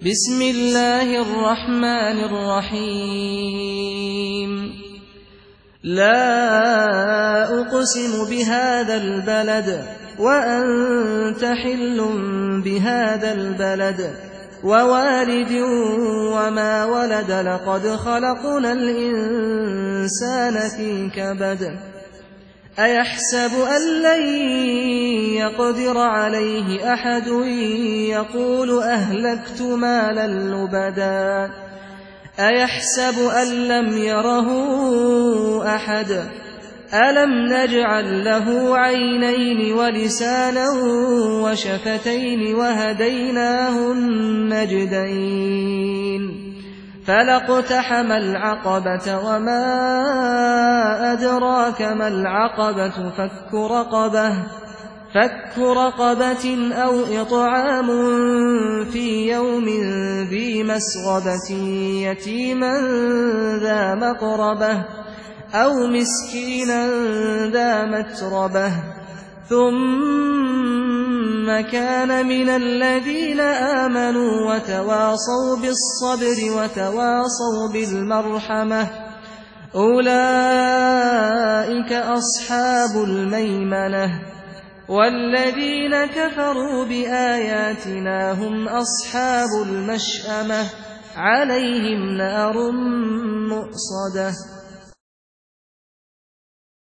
بسم الله الرحمن الرحيم لا أقسم بهذا البلد وأنت حل بهذا البلد ووالد وما ولد لقد خلقنا الإنسان في كبد أيحسب أن لن يقدر عليه أحد يقول أهلكت مالا لبدا أيحسب أن لم يره أحد ألم نجعل له عينين ولسانا وشفتين وهديناه النجدين فلاقتحم العقبة وما أدراك ما العقبة فك رقبة أو إطعام في يوم ذي مسغبة يتيما ذا مقربة أو مسكينا ذا متربة ثم كان من الذين آمنوا وتواصوا بالصبر وتواصوا بالمرحمة أولئك أصحاب الميمنة والذين كفروا بآياتنا هم أصحاب المشأمة عليهم نار مؤصدة